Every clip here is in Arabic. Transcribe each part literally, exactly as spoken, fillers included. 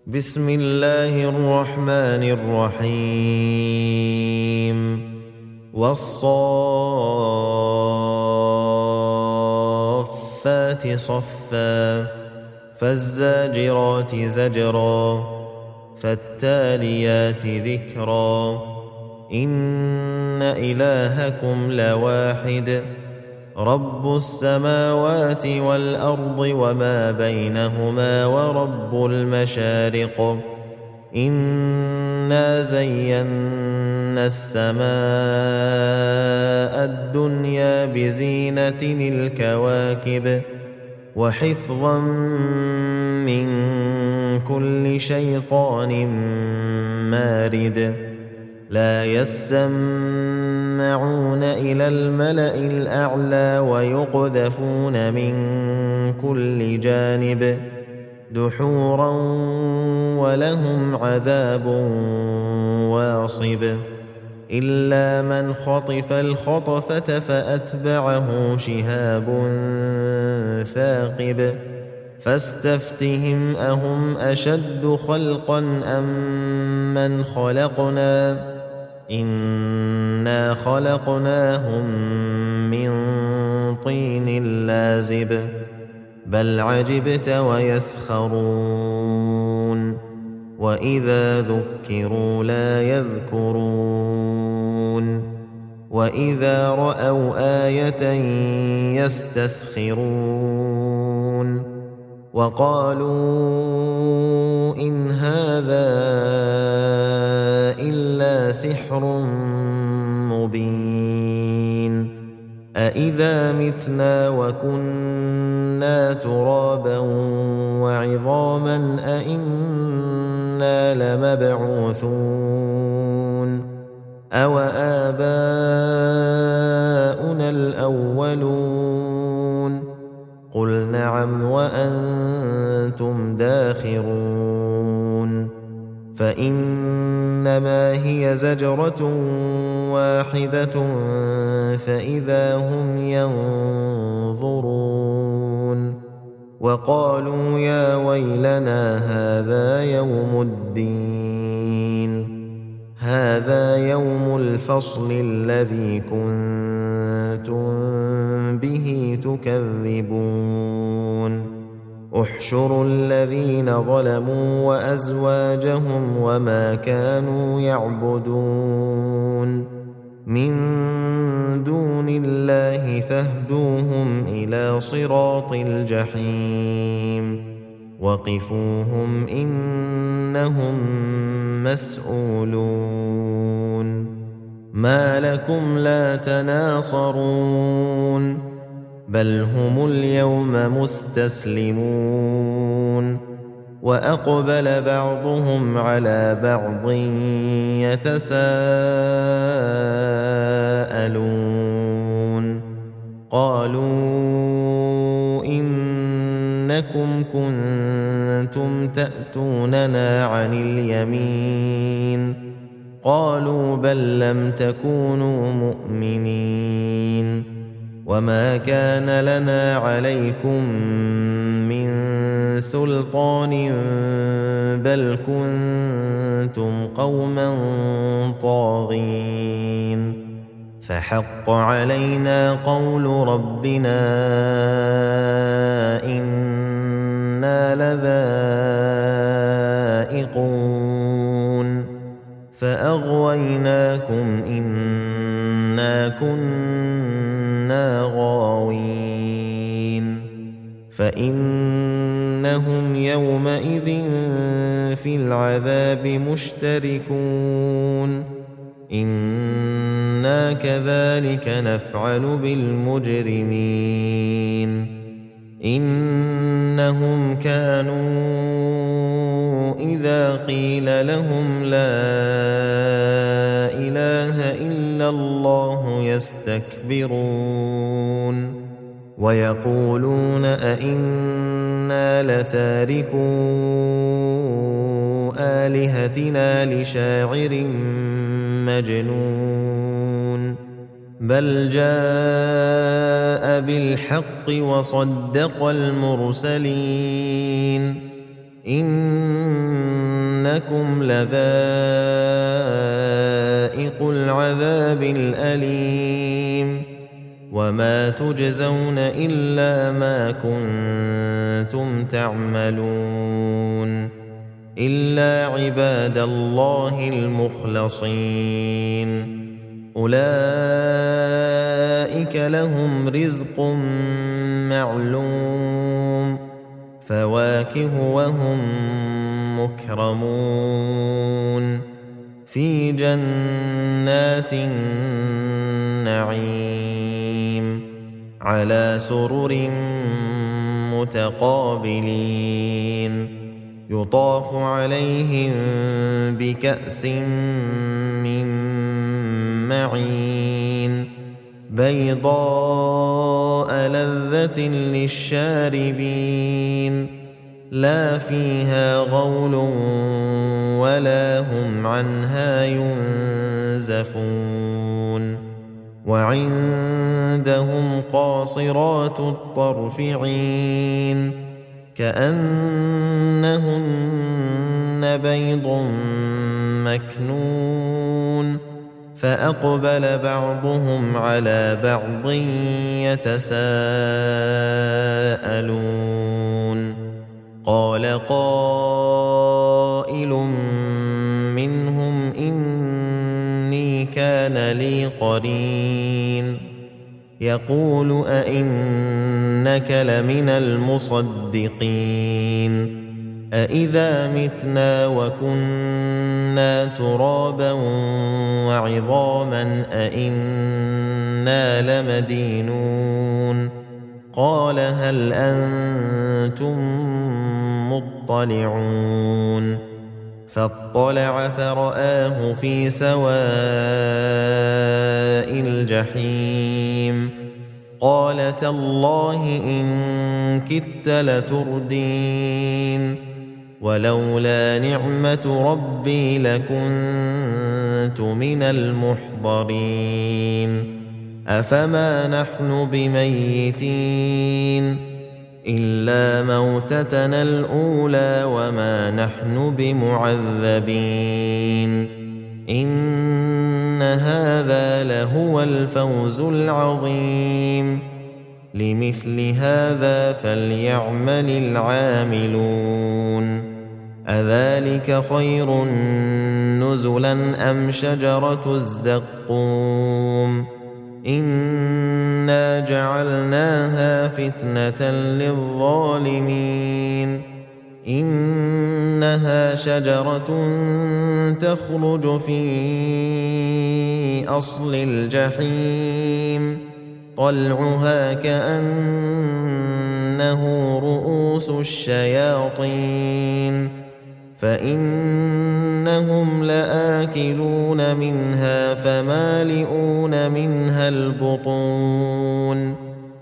بسم الله الرحمن الرحيم والصافات صفا فالزاجرات زجرا فالتاليات ذكرا إن إلهكم لواحد رب السماوات والأرض وما بينهما ورب المشارق إنا زينا السماء الدنيا بزينة الكواكب وحفظا من كل شيطان مارد لا يسمعون إلى الملأ الأعلى ويقذفون من كل جانب دحورا ولهم عذاب واصب إلا من خطف الخطفة فأتبعه شهاب ثاقب فاستفتهم أهم أشد خلقا أم من خلقنا إنا خلقناهم من طين لازب بل عجبت ويسخرون وإذا ذكروا لا يذكرون وإذا رأوا آية يستسخرون وقالوا إن هذا إلا سحر مبين أإذا متنا وكنا ترابا وعظاما أإنا لمبعوثون أو آباؤنا الأولون قل نعم وأنتم داخرون فإنما هي زجرة واحدة فإذا هم ينظرون وقالوا يا ويلنا هذا يوم الدين هذا يوم الفصل الذي كنتم به تكذبون احشروا الذين ظلموا وأزواجهم وما كانوا يعبدون من دون الله فاهدوهم إلى صراط الجحيم وقفوهم إنهم مسؤولون ما لكم لا تناصرون بل هم اليوم مستسلمون وأقبل بعضهم على بعض يتساءلون قالوا إنكم كنتم تأتوننا عن اليمين قالوا بل لم تكونوا مؤمنين وما كان لنا عليكم من سلطان بل كنتم قوما طاغين فحق علينا قول ربنا إنا لذائقون فأغويناكم إنا كنا غاوين فإنهم يومئذ في العذاب مشتركون إنا كذلك نفعل بالمجرمين إنهم كانوا إذا قيل لهم لا إله إلا الله يستكبرون ويقولون أئنا لتاركو آلهتنا لشاعر مجنون بل جاء بالحق وصدق المرسلين إن إنكم لذائق العذاب الأليم وما تجزون إلا ما كنتم تعملون إلا عباد الله المخلصين أولئك لهم رزق معلوم فواكه وهم مكرمون في جنات النعيم على سرر متقابلين يطاف عليهم بكأس من معين بيضاء لذة للشاربين لا فيها غول ولا هم عنها ينزفون وعندهم قاصرات الطرف عين كأنهن بيض مكنون فأقبل بعضهم على بعض يتساءلون قال قائل منهم إني كان لي قرين يقول أئنك لمن المصدقين أإذا متنا وكنا ترابا وعظاما أئنا لمدينون قال هل أنتم مطلعون فاطلع فرآه في سواء الجحيم قال تالله إن كدت لتردين ولولا نعمة ربي لكنت من المحضرين أفما نحن بميتين إلا موتتنا الأولى وما نحن بمعذبين إن هذا لهو الفوز العظيم لمثل هذا فليعمل العاملون أذلك خير نزلا أم شجرة الزقوم إنا جعلناها فتنة للظالمين إنها شجرة تخرج في أصل الجحيم طلعها كأنه رؤوس الشياطين فإنهم لآكلون منها فمالئون منها البطون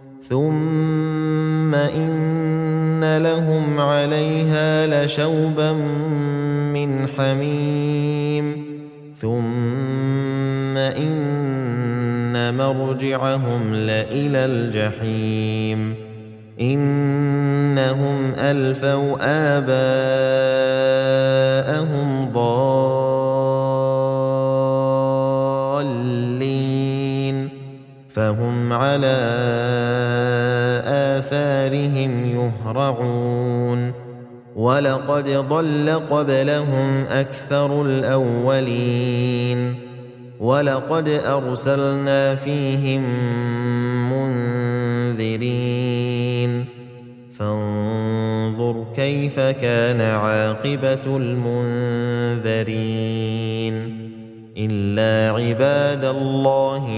ثم إن لهم عليها لشوبا من حميم ثم إن مرجعهم لإلى الجحيم إنهم ألفوا آباءهم ضالين فهم على آثارهم يهرعون ولقد ضل قبلهم أكثر الأولين ولقد أرسلنا فيهم منذرين فانظر كيف كان عاقبة المنذرين إلا عباد الله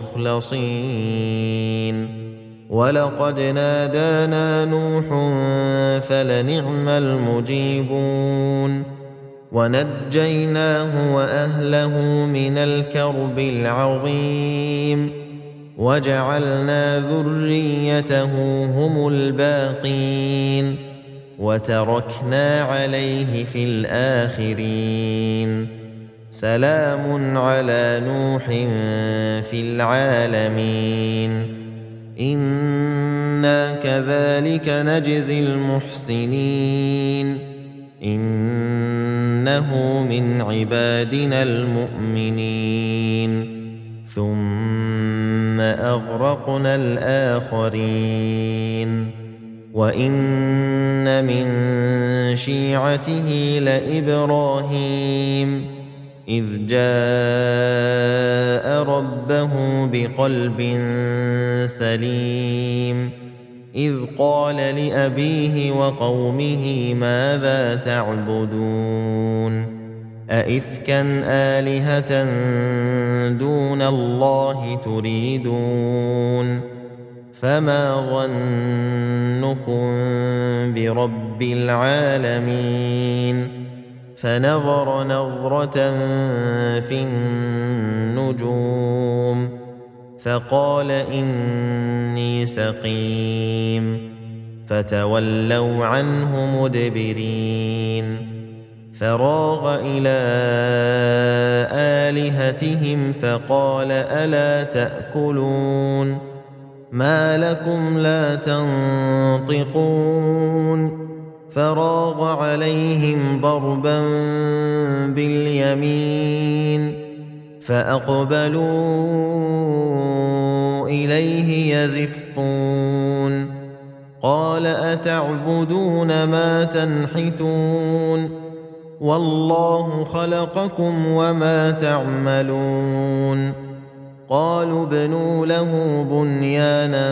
المخلصين ولقد نادانا نوح فلنعم المجيبون ونجيناه وأهله من الكرب العظيم وجعلنا ذريته هم الباقين وتركنا عليه في الآخرين سلام على نوح في العالمين إنا كذلك نجزي المحسنين إنه إنه من عبادنا المؤمنين ثم أغرقنا الآخرين وإن من شيعته لإبراهيم إذ جاء ربه بقلب سليم إذ قال لأبيه وقومه ماذا تعبدون أئفكا آلهة دون الله تريدون فما ظنكم برب العالمين فنظر نظرة في النجوم فقال إني سقيم فتولوا عنه مدبرين فراغ إلى آلهتهم فقال ألا تأكلون ما لكم لا تنطقون فراغ عليهم ضربا باليمين فأقبلوا إليه يزفون قال أتعبدون ما تنحتون والله خلقكم وما تعملون قالوا ابنوا له بنيانا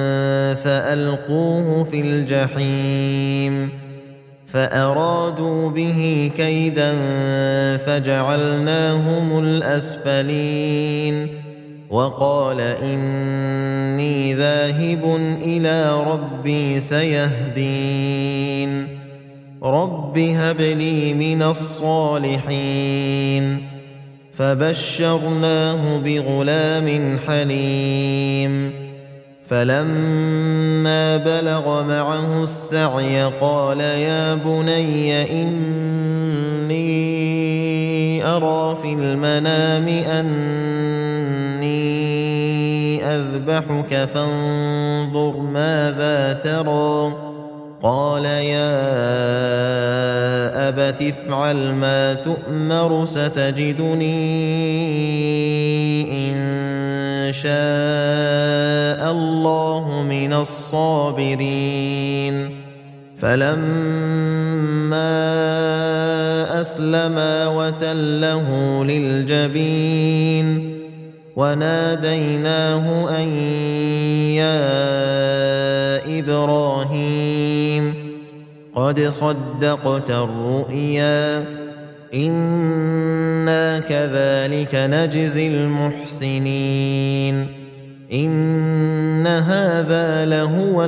فألقوه في الجحيم فأرادوا به كيدا فجعلناهم الأسفلين وقال إني ذاهب إلى ربي سيهدين رب هب لي من الصالحين فبشرناه بغلام حليم فلما بلغ معه السعي قال يا بني إني أرى في المنام أني أذبحك فانظر ماذا ترى قال يا أبت افعل ما تؤمر ستجدني إن شاء الله من الصابرين فلما أسلما وتله للجبين وناديناه أن يا إبراهيم قد صدقت الرؤيا إنا كذلك نجزي المحسنين إن هذا لهو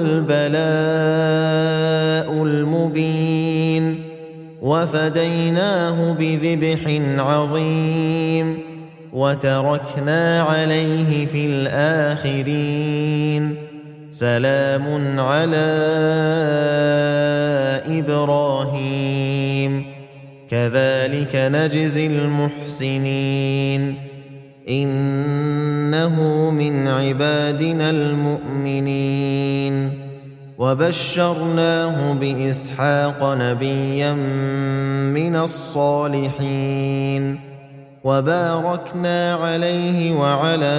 البلاء المبين وفديناه بذبح عظيم وتركنا عليه في الآخرين سلام على إبراهيم كذلك نجزي المحسنين إنه من عبادنا المؤمنين وبشرناه بإسحاق نبيا من الصالحين وباركنا عليه وعلى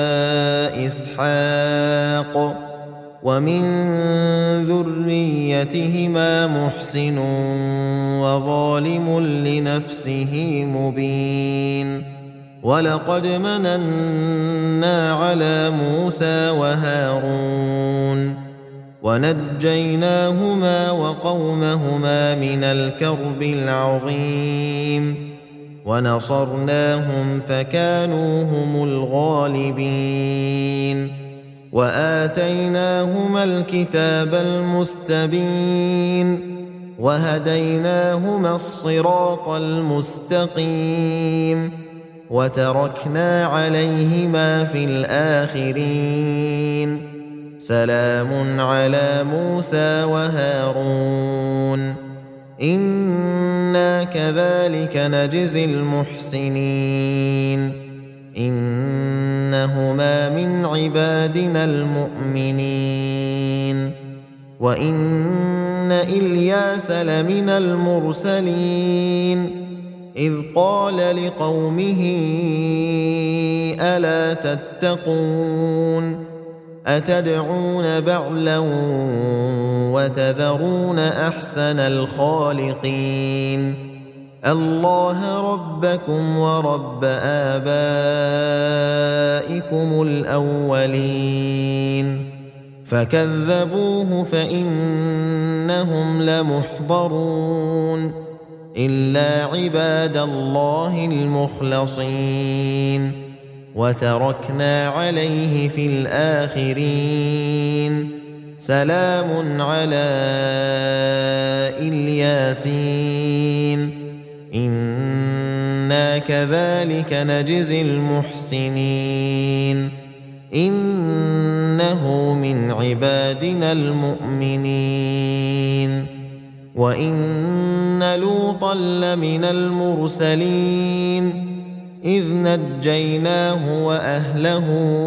إسحاق ومن ذريتهما محسن وظالم لنفسه مبين ولقد مننا على موسى وهارون ونجيناهما وقومهما من الكرب العظيم ونصرناهم فكانوا هم الغالبين وآتيناهما الكتاب المستبين وهديناهما الصراط المستقيم وتركنا عليهما في الآخرين سلام على موسى وهارون إنا كذلك نجزي المحسنين إنهما من عبادنا المؤمنين وإن إلياس لمن المرسلين إذ قال لقومه ألا تتقون أتدعون بعلا وتذرون أحسن الخالقين الله ربكم ورب آبائكم الأولين فكذبوه فإنهم لمحضرون إلا عباد الله المخلصين وتركنا عليه في الآخرين سلام على الياسين إنا كذلك نجزي المحسنين إنه من عبادنا المؤمنين وإن لوطا لمن المرسلين إذ نجيناه وأهله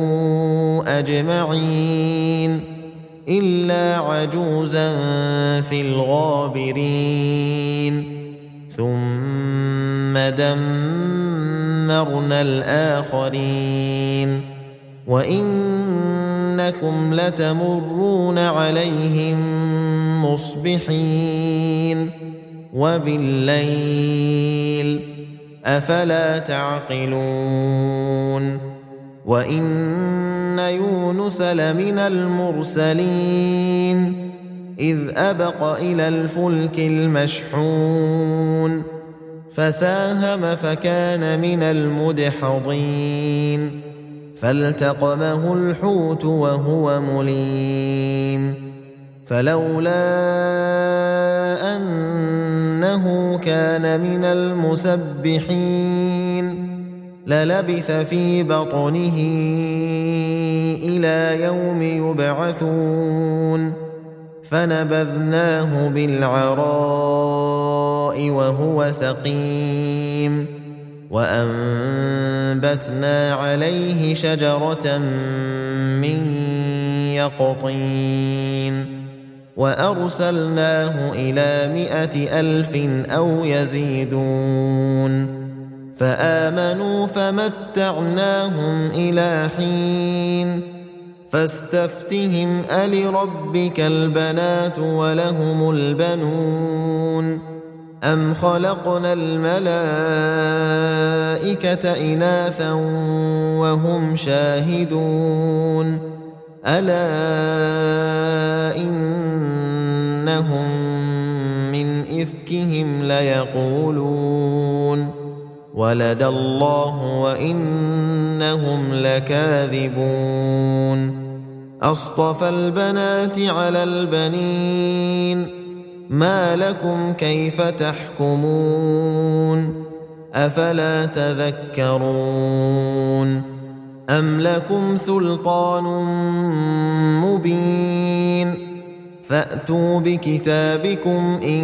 أجمعين إلا عجوزا في الغابرين ثم دمرنا الآخرين وإنكم لتمرون عليهم مصبحين وبالليل أفلا تعقلون وإن يونس لمن المرسلين إذ أبق إلى الفلك المشحون فساهم فكان من المدحضين فالتقمه الحوت وهو مليم فلولا أنه كان من المسبحين للبث في بطنه إلى يوم يبعثون فنبذناه بالعراء وهو سقيم وأنبتنا عليه شجرة من يقطين وأرسلناه إلى مائة ألف أو يزيدون فآمنوا فمتعناهم إلى حين فاستفتهم ألربك البنات ولهم البنون أم خلقنا الملائكة إناثا وهم شاهدون ألا إنهم من إفكهم ليقولون ولد الله وإنهم لكاذبون أصطفى البنات على البنين ما لكم كيف تحكمون أفلا تذكرون أم لكم سلطان مبين فأتوا بكتابكم إن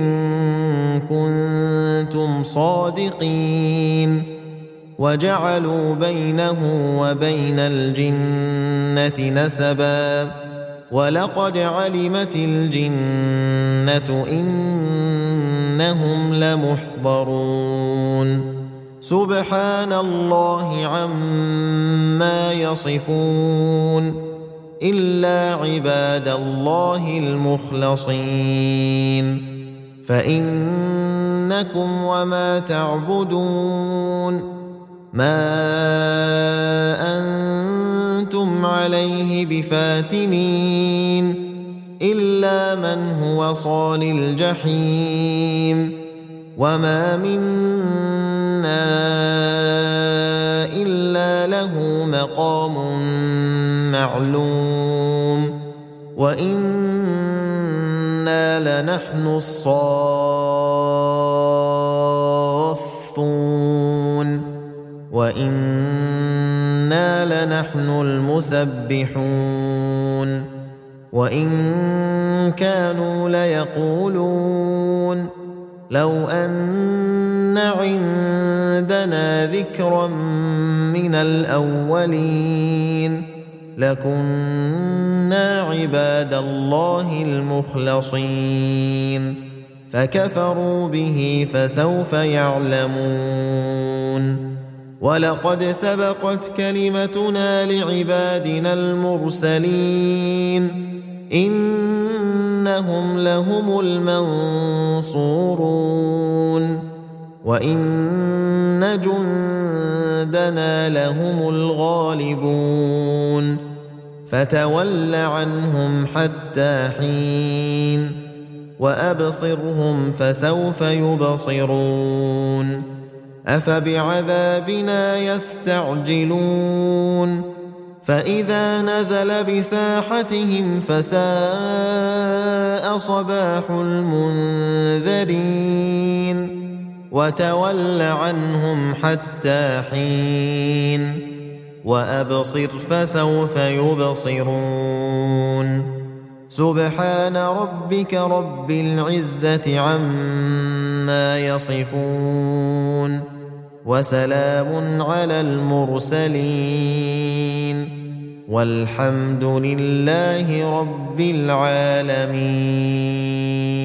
كنتم صادقين وجعلوا بينه وبين الجنة نسبا ولقد علمت الجنة إنهم لمحضرون سبحان الله عما يصفون إلا عباد الله المخلصين فإنكم وما تعبدون ما أنتم عليه بفاتنين إلا من هو صال الجحيم وما منا إلا له مقام معلوم وإنا لنحن الصافون وإنا لنحن المسبحون وإن كانوا ليقولون لو أن عندنا ذكرا من الأولين لكنا عباد الله المخلصين فكفروا به فسوف يعلمون ولقد سبقت كلمتنا لعبادنا المرسلين إنهم لهم المنصورون وإن جندنا لهم الغالبون فتول عنهم حتى حين وأبصرهم فسوف يبصرون أفبعذابنا يستعجلون فإذا نزل بساحتهم فساء صباح المنذرين وتول عنهم حتى حين وأبصر فسوف يبصرون سبحان ربك رب العزة عما يصفون وسلام على المرسلين والحمد لله رب العالمين.